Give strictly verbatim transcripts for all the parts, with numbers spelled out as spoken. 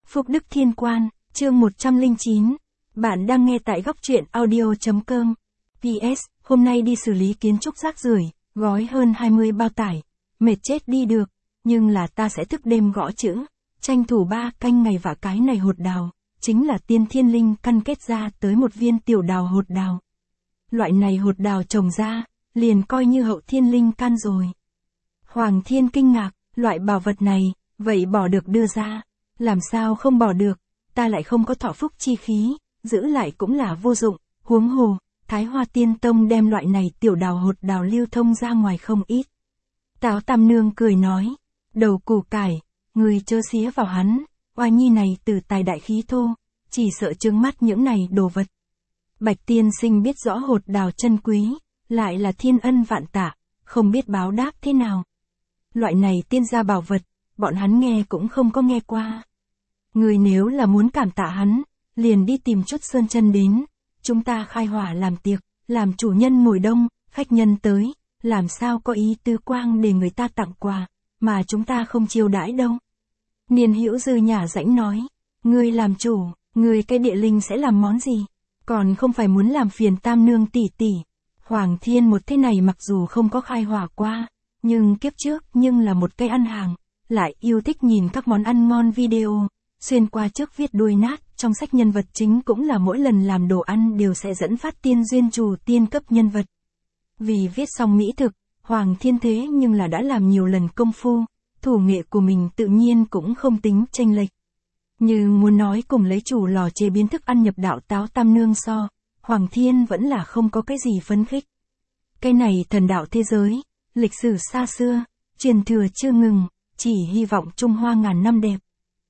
Phúc Đức Thiên Quan, chương một trăm lẻ chín. Bạn đang nghe tại góc truyện audio chấm com. pê ét, hôm nay đi xử lý kiến trúc rác rưởi, gói hơn hai mươi bao tải. Mệt chết đi được, nhưng là ta sẽ thức đêm gõ chữ, tranh thủ ba canh ngày vả cái này hột đào, chính là tiên thiên linh căn kết ra tới một viên tiểu đào hột đào. Loại này hột đào trồng ra, liền coi như hậu thiên linh căn rồi. Hoàng Thiên kinh ngạc, loại bảo vật này, vậy bỏ được đưa ra, làm sao không bỏ được, ta lại không có thọ phúc chi khí, giữ lại cũng là vô dụng, huống hồ, Thái Hoa Tiên Tông đem loại này tiểu đào hột đào lưu thông ra ngoài không ít. Táo Tam Nương cười nói, đầu củ cải, người chớ xía vào hắn, oa nhi này từ tài đại khí thô, chỉ sợ trướng mắt những này đồ vật. Bạch tiên sinh biết rõ hột đào chân quý, lại là thiên ân vạn tạ, không biết báo đáp thế nào. Loại này tiên gia bảo vật, bọn hắn nghe cũng không có nghe qua. Người nếu là muốn cảm tạ hắn, liền đi tìm chút sơn chân đến, chúng ta khai hỏa làm tiệc, làm chủ nhân ngồi đông, khách nhân tới, làm sao có ý tư quang để người ta tặng quà, mà chúng ta không chiêu đãi đâu. Niên Hữu Dư nhả rãnh nói, ngươi làm chủ, ngươi cái địa linh sẽ làm món gì, còn không phải muốn làm phiền Tam Nương tỷ tỷ. Hoàng Thiên một thế này mặc dù không có khai hỏa qua, nhưng kiếp trước nhưng là một cây ăn hàng, lại yêu thích nhìn các món ăn ngon video, xuyên qua trước viết đuôi nát, trong sách nhân vật chính cũng là mỗi lần làm đồ ăn đều sẽ dẫn phát tiên duyên trù tiên cấp nhân vật. Vì viết xong mỹ thực, Hoàng Thiên thế nhưng là đã làm nhiều lần công phu, thủ nghệ của mình tự nhiên cũng không tính chênh lệch. Như muốn nói cùng lấy chủ lò chế biến thức ăn nhập đạo Táo Tam Nương so, Hoàng Thiên vẫn là không có cái gì phấn khích. Cái này thần đạo thế giới, lịch sử xa xưa, truyền thừa chưa ngừng, chỉ hy vọng Trung Hoa ngàn năm đẹp.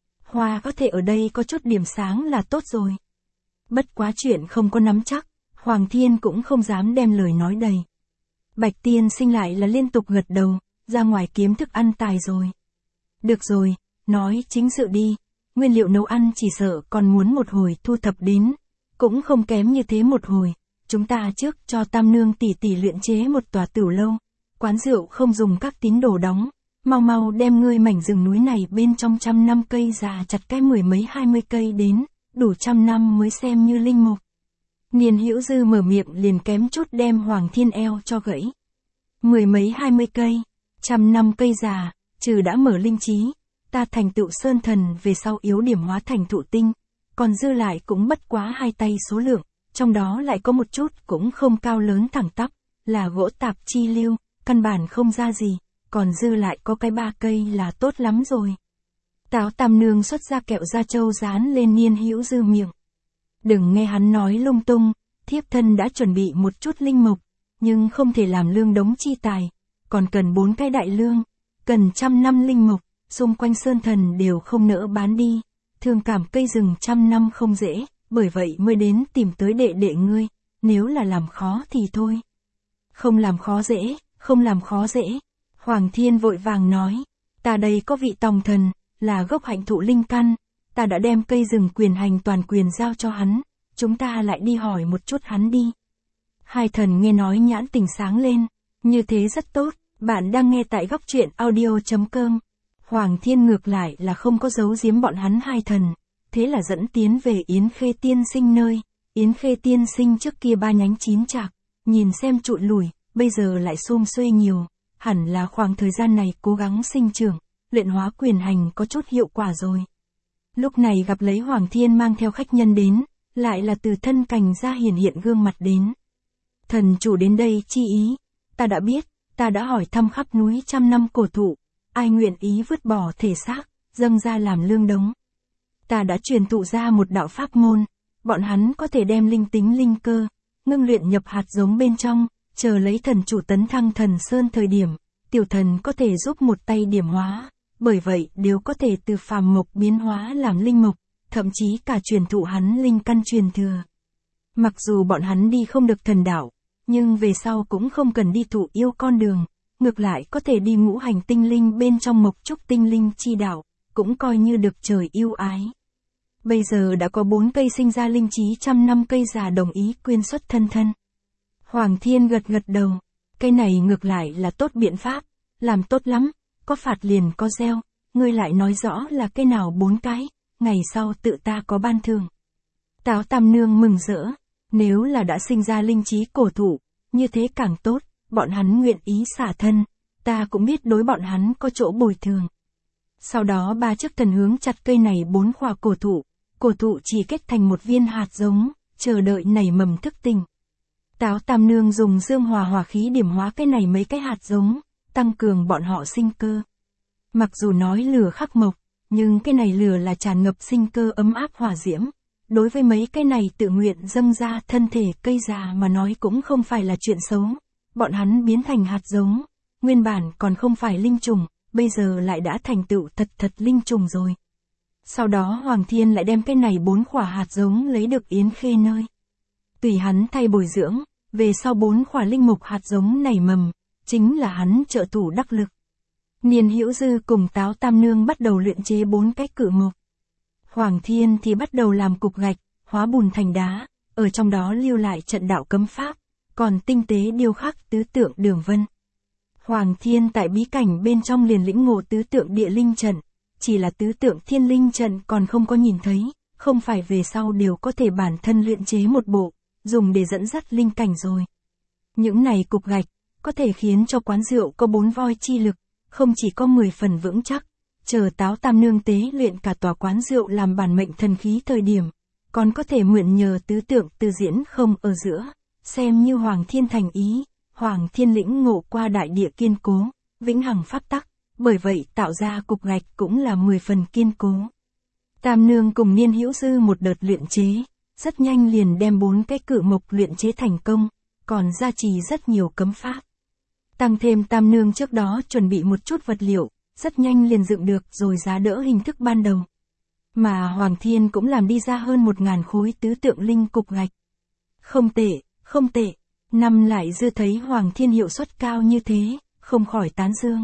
Hoa có thể ở đây có chút điểm sáng là tốt rồi. Bất quá chuyện không có nắm chắc, Hoàng Thiên cũng không dám đem lời nói đầy. Bạch tiên sinh lại là liên tục gật đầu, ra ngoài kiếm thức ăn tài rồi. Được rồi, nói chính sự đi, nguyên liệu nấu ăn chỉ sợ còn muốn một hồi thu thập đến, cũng không kém như thế một hồi, chúng ta trước cho Tam Nương tỷ tỷ luyện chế một tòa tửu lâu, quán rượu không dùng các tín đồ đóng, mau mau đem ngươi mảnh rừng núi này bên trong trăm năm cây già chặt cái mười mấy hai mươi cây đến, đủ trăm năm mới xem như linh mục. Niên Hữu Dư mở miệng liền kém chút đem Hoàng Thiên eo cho gãy. Mười mấy hai mươi cây, trăm năm cây già, trừ đã mở linh trí, ta thành tựu sơn thần về sau yếu điểm hóa thành thụ tinh, còn dư lại cũng bất quá hai tay số lượng, trong đó lại có một chút cũng không cao lớn thẳng tắp, là gỗ tạp chi lưu, căn bản không ra gì, còn dư lại có cái ba cây là tốt lắm rồi. Táo Tam Nương xuất ra kẹo da trâu dán lên Niên Hữu Dư miệng. Đừng nghe hắn nói lung tung, thiếp thân đã chuẩn bị một chút linh mục, nhưng không thể làm lương đống chi tài, còn cần bốn cái đại lương, cần trăm năm linh mục, xung quanh sơn thần đều không nỡ bán đi, thương cảm cây rừng trăm năm không dễ, bởi vậy mới đến tìm tới đệ đệ ngươi, nếu là làm khó thì thôi. Không làm khó dễ, không làm khó dễ. Hoàng Thiên vội vàng nói, ta đây có vị tòng thần, là gốc hạnh thụ linh căn, ta đã đem cây rừng quyền hành toàn quyền giao cho hắn, chúng ta lại đi hỏi một chút hắn đi. Hai thần nghe nói nhãn tình sáng lên, như thế rất tốt, bạn đang nghe tại góc truyện audio chấm com. Hoàng Thiên ngược lại là không có giấu giếm bọn hắn hai thần, thế là dẫn tiến về Yến Khê tiên sinh nơi, Yến Khê tiên sinh trước kia ba nhánh chín chạc, nhìn xem trụi lùi, bây giờ lại xum xuê nhiều, hẳn là khoảng thời gian này cố gắng sinh trưởng, luyện hóa quyền hành có chút hiệu quả rồi. Lúc này gặp lấy Hoàng Thiên mang theo khách nhân đến, lại là từ thân cành ra hiển hiện gương mặt đến. Thần chủ đến đây chi ý, ta đã biết, ta đã hỏi thăm khắp núi trăm năm cổ thụ, ai nguyện ý vứt bỏ thể xác, dâng ra làm lương đống. Ta đã truyền thụ ra một đạo pháp môn, bọn hắn có thể đem linh tính linh cơ, ngưng luyện nhập hạt giống bên trong, chờ lấy thần chủ tấn thăng thần sơn thời điểm, tiểu thần có thể giúp một tay điểm hóa, bởi vậy đều có thể từ phàm mộc biến hóa làm linh mục, thậm chí cả truyền thụ hắn linh căn truyền thừa. Mặc dù bọn hắn đi không được thần đạo, nhưng về sau cũng không cần đi thụ yêu con đường, ngược lại có thể đi ngũ hành tinh linh bên trong mộc trúc tinh linh chi đạo, cũng coi như được trời yêu ái. Bây giờ đã có bốn cây sinh ra linh trí trăm năm cây già đồng ý quyên xuất thân thân. Hoàng Thiên gật gật đầu, cây này ngược lại là tốt biện pháp, làm tốt lắm, có phạt liền có gieo, ngươi lại nói rõ là cây nào bốn cái, ngày sau tự ta có ban thưởng. Táo Tam Nương mừng rỡ, nếu là đã sinh ra linh trí cổ thụ, như thế càng tốt, bọn hắn nguyện ý xả thân, ta cũng biết đối bọn hắn có chỗ bồi thường. Sau đó ba chiếc thần hướng chặt cây này bốn khỏa cổ thụ, cổ thụ chỉ kết thành một viên hạt giống, chờ đợi nảy mầm thức tỉnh. Táo Tam Nương dùng dương hòa hỏa khí điểm hóa cái này mấy cái hạt giống, tăng cường bọn họ sinh cơ. Mặc dù nói lửa khắc mộc, nhưng cái này lửa là tràn ngập sinh cơ ấm áp hỏa diễm. Đối với mấy cái này tự nguyện dâng ra thân thể cây già mà nói cũng không phải là chuyện xấu. Bọn hắn biến thành hạt giống, nguyên bản còn không phải linh trùng, bây giờ lại đã thành tựu thật thật linh trùng rồi. Sau đó Hoàng Thiên lại đem cái này bốn khỏa hạt giống lấy được Yến Khê nơi. Tùy hắn thay bồi dưỡng, về sau bốn khỏa linh mục hạt giống nảy mầm, chính là hắn trợ thủ đắc lực. Niên Hữu Dư cùng Táo Tam Nương bắt đầu luyện chế bốn cái cự mộc. Hoàng Thiên thì bắt đầu làm cục gạch, hóa bùn thành đá, ở trong đó lưu lại trận đạo cấm pháp, còn tinh tế điêu khắc tứ tượng đường vân. Hoàng Thiên tại bí cảnh bên trong liền lĩnh ngộ tứ tượng địa linh trận, chỉ là tứ tượng thiên linh trận còn không có nhìn thấy, không phải về sau đều có thể bản thân luyện chế một bộ, dùng để dẫn dắt linh cảnh rồi. Những này cục gạch, có thể khiến cho quán rượu có bốn voi chi lực, không chỉ có mười phần vững chắc, chờ Táo Tam Nương tế luyện cả tòa quán rượu làm bản mệnh thần khí thời điểm, còn có thể mượn nhờ tứ tượng từ diễn không ở giữa, xem như Hoàng Thiên thành ý, Hoàng Thiên lĩnh ngộ qua đại địa kiên cố, vĩnh hằng pháp tắc, bởi vậy tạo ra cục gạch cũng là mười phần kiên cố. Tam Nương cùng Niên Hữu Dư một đợt luyện chế, rất nhanh liền đem bốn cái cự mộc luyện chế thành công, còn gia trì rất nhiều cấm pháp. Tăng thêm Tam Nương trước đó chuẩn bị một chút vật liệu, rất nhanh liền dựng được rồi giá đỡ hình thức ban đầu. Mà Hoàng Thiên cũng làm đi ra hơn một ngàn khối tứ tượng linh cục gạch. Không tệ, không tệ, năm lại dư thấy Hoàng Thiên hiệu suất cao như thế, không khỏi tán dương.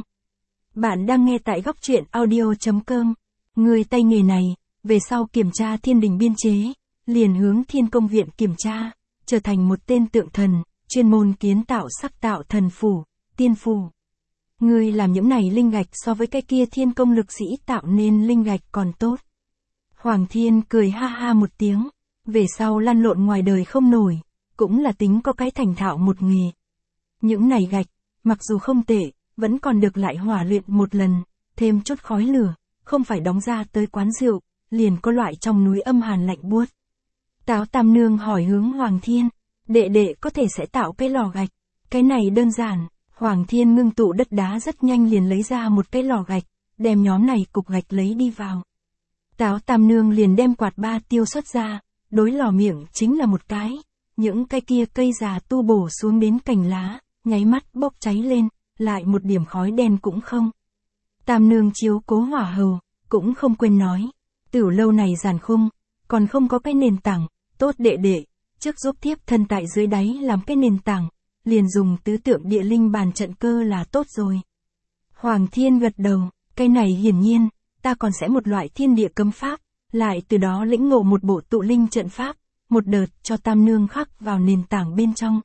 Bạn đang nghe tại góc truyện audio chấm com, người tay nghề này, về sau kiểm tra thiên đình biên chế, liền hướng Thiên Công Viện kiểm tra, trở thành một tên tượng thần, chuyên môn kiến tạo sắc tạo thần phù, tiên phù. Ngươi làm những này linh gạch so với cái kia thiên công lực sĩ tạo nên linh gạch còn tốt. Hoàng Thiên cười ha ha một tiếng, về sau lăn lộn ngoài đời không nổi, cũng là tính có cái thành thạo một nghề. Những này gạch, mặc dù không tệ, vẫn còn được lại hỏa luyện một lần, thêm chút khói lửa, không phải đóng ra tới quán rượu, liền có loại trong núi âm hàn lạnh buốt. Táo Tam Nương hỏi hướng Hoàng Thiên, đệ đệ có thể sẽ tạo cái lò gạch, cái này đơn giản. Hoàng Thiên ngưng tụ đất đá rất nhanh liền lấy ra một cái lò gạch, đem nhóm này cục gạch lấy đi vào. Táo Tam Nương liền đem quạt ba tiêu xuất ra, đối lò miệng chính là một cái, những cái kia cây già tu bổ xuống đến cành lá, nháy mắt bốc cháy lên, lại một điểm khói đen cũng không. Tam Nương chiếu cố hỏa hầu, cũng không quên nói, tửu lâu này giàn khung, còn không có cái nền tảng, tốt đệ đệ, trước giúp tiếp thân tại dưới đáy làm cái nền tảng. Liền dùng tứ tượng địa linh bàn trận cơ là tốt rồi. Hoàng Thiên gật đầu, cái này hiển nhiên, ta còn sẽ một loại thiên địa cấm pháp, lại từ đó lĩnh ngộ một bộ tụ linh trận pháp, một đợt cho Tam Nương khắc vào nền tảng bên trong.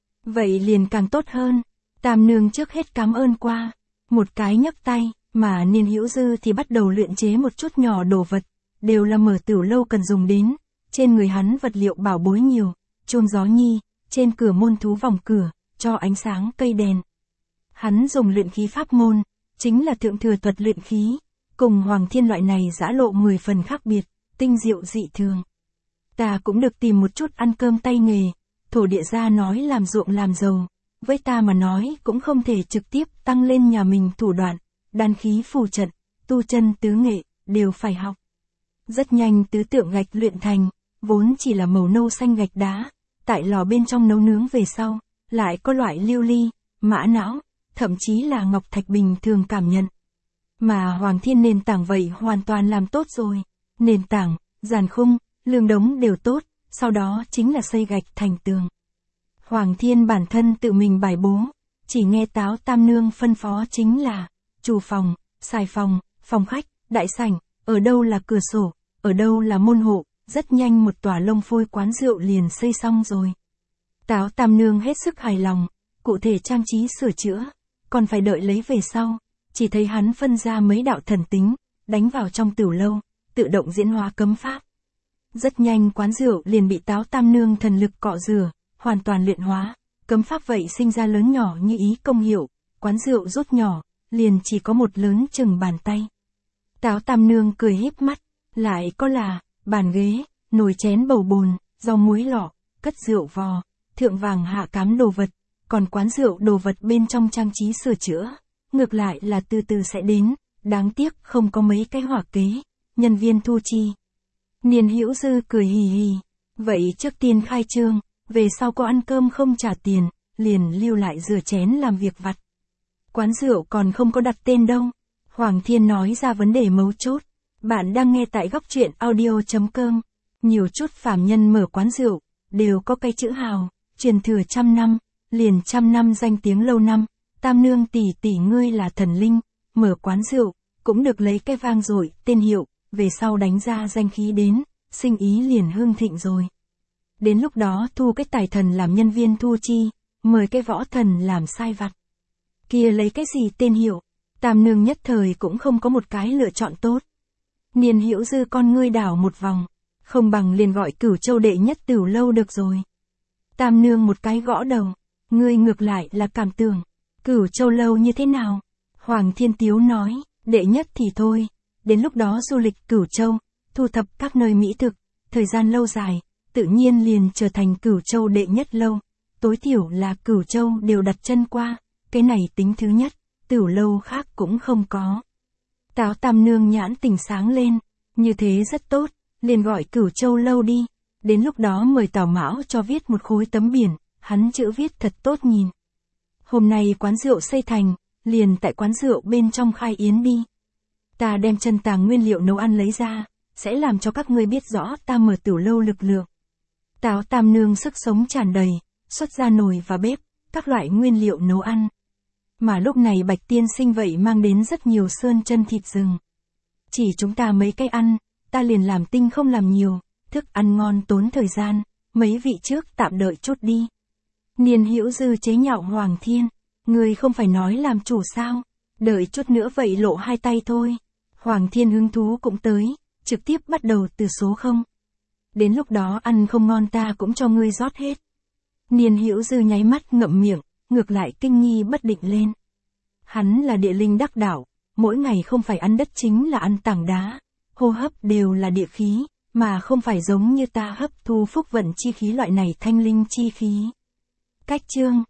Vậy liền càng tốt hơn, Tam Nương trước hết cảm ơn qua, một cái nhấc tay, mà Niên Hữu Dư thì bắt đầu luyện chế một chút nhỏ đồ vật, đều là mở tửu lâu cần dùng đến, trên người hắn vật liệu bảo bối nhiều, chuông gió nhi, trên cửa môn thú vòng cửa, cho ánh sáng cây đèn. Hắn dùng luyện khí pháp môn, chính là thượng thừa thuật luyện khí, cùng Hoàng Thiên loại này giã lộ mười phần khác biệt, tinh diệu dị thường. Ta cũng được tìm một chút ăn cơm tay nghề, thổ địa gia nói làm ruộng làm giàu, với ta mà nói cũng không thể trực tiếp tăng lên nhà mình thủ đoạn, đan khí phù trận, tu chân tứ nghệ, đều phải học. Rất nhanh tứ tượng gạch luyện thành, vốn chỉ là màu nâu xanh gạch đá, tại lò bên trong nấu nướng về sau, lại có loại lưu ly, mã não, thậm chí là ngọc thạch bình thường cảm nhận. Mà Hoàng Thiên nền tảng vậy hoàn toàn làm tốt rồi. Nền tảng, giàn khung, lương đống đều tốt, sau đó chính là xây gạch thành tường. Hoàng Thiên bản thân tự mình bài bố, chỉ nghe Táo Tam Nương phân phó chính là chủ phòng, xài phòng, phòng khách, đại sảnh, ở đâu là cửa sổ, ở đâu là môn hộ, rất nhanh một tòa lông phôi quán rượu liền xây xong rồi. Táo Tam Nương hết sức hài lòng, cụ thể trang trí sửa chữa, còn phải đợi lấy về sau, chỉ thấy hắn phân ra mấy đạo thần tính, đánh vào trong tửu lâu, tự động diễn hóa cấm pháp. Rất nhanh quán rượu liền bị Táo Tam Nương thần lực cọ rửa, hoàn toàn luyện hóa, cấm pháp vậy sinh ra lớn nhỏ như ý công hiệu, quán rượu rút nhỏ, liền chỉ có một lớn chừng bàn tay. Táo Tam Nương cười híp mắt, lại có là, bàn ghế, nồi chén bầu bồn, rau muối lọ, cất rượu vò, thượng vàng hạ cám đồ vật, còn quán rượu đồ vật bên trong trang trí sửa chữa, ngược lại là từ từ sẽ đến, đáng tiếc không có mấy cái hỏa kế, nhân viên thu chi. Niên Hữu Dư cười hì hì, vậy trước tiên khai trương, về sau có ăn cơm không trả tiền, liền lưu lại rửa chén làm việc vặt. Quán rượu còn không có đặt tên đâu. Hoàng Thiên nói ra vấn đề mấu chốt. Bạn đang nghe tại góc truyện audio.com. Nhiều chút phàm nhân mở quán rượu, đều có cái chữ hào, truyền thừa trăm năm, liền trăm năm danh tiếng lâu năm. Tam Nương tỷ tỷ ngươi là thần linh, mở quán rượu, cũng được lấy cái vang dội, tên hiệu, về sau đánh ra danh khí đến, sinh ý liền hưng thịnh rồi. Đến lúc đó thu cái tài thần làm nhân viên thu chi, mời cái võ thần làm sai vặt. Kia lấy cái gì tên hiệu, Tam Nương nhất thời cũng không có một cái lựa chọn tốt. Niên Hữu Dư con ngươi đảo một vòng, không bằng liền gọi Cửu Châu đệ nhất Tửu Lâu được rồi. Tam Nương một cái gõ đầu, ngươi ngược lại là cảm tưởng, Cửu Châu lâu như thế nào? Hoàng Thiên Tiếu nói, đệ nhất thì thôi, đến lúc đó du lịch Cửu Châu, thu thập các nơi mỹ thực, thời gian lâu dài, tự nhiên liền trở thành Cửu Châu đệ nhất lâu, tối thiểu là Cửu Châu đều đặt chân qua, cái này tính thứ nhất, Tửu Lâu khác cũng không có. Táo Tam Nương nhãn tỉnh sáng lên, như thế rất tốt, liền gọi Cửu Châu lâu đi, đến lúc đó mời Tào Mão cho viết một khối tấm biển, hắn chữ viết thật tốt nhìn. Hôm nay quán rượu xây thành, liền tại quán rượu bên trong khai yến đi. Ta đem chân tàng nguyên liệu nấu ăn lấy ra, sẽ làm cho các ngươi biết rõ ta mở Tửu Lâu lực lượng. Táo Tam Nương sức sống tràn đầy, xuất ra nồi và bếp, các loại nguyên liệu nấu ăn. Mà lúc này Bạch Tiên Sinh vậy mang đến rất nhiều sơn chân thịt rừng. Chỉ chúng ta mấy cái ăn, ta liền làm tinh không làm nhiều, thức ăn ngon tốn thời gian, mấy vị trước tạm đợi chút đi. Niên Hữu Dư chế nhạo Hoàng Thiên, người không phải nói làm chủ sao, đợi chút nữa vậy lộ hai tay thôi. Hoàng Thiên hứng thú cũng tới, trực tiếp bắt đầu từ số không. Đến lúc đó ăn không ngon ta cũng cho ngươi rót hết. Niên Hữu Dư nháy mắt ngậm miệng, ngược lại kinh nghi bất định lên. Hắn là địa linh đắc đạo, mỗi ngày không phải ăn đất chính là ăn tảng đá, hô hấp đều là địa khí, mà không phải giống như ta hấp thu phúc vận chi khí loại này thanh linh chi khí. Cách chương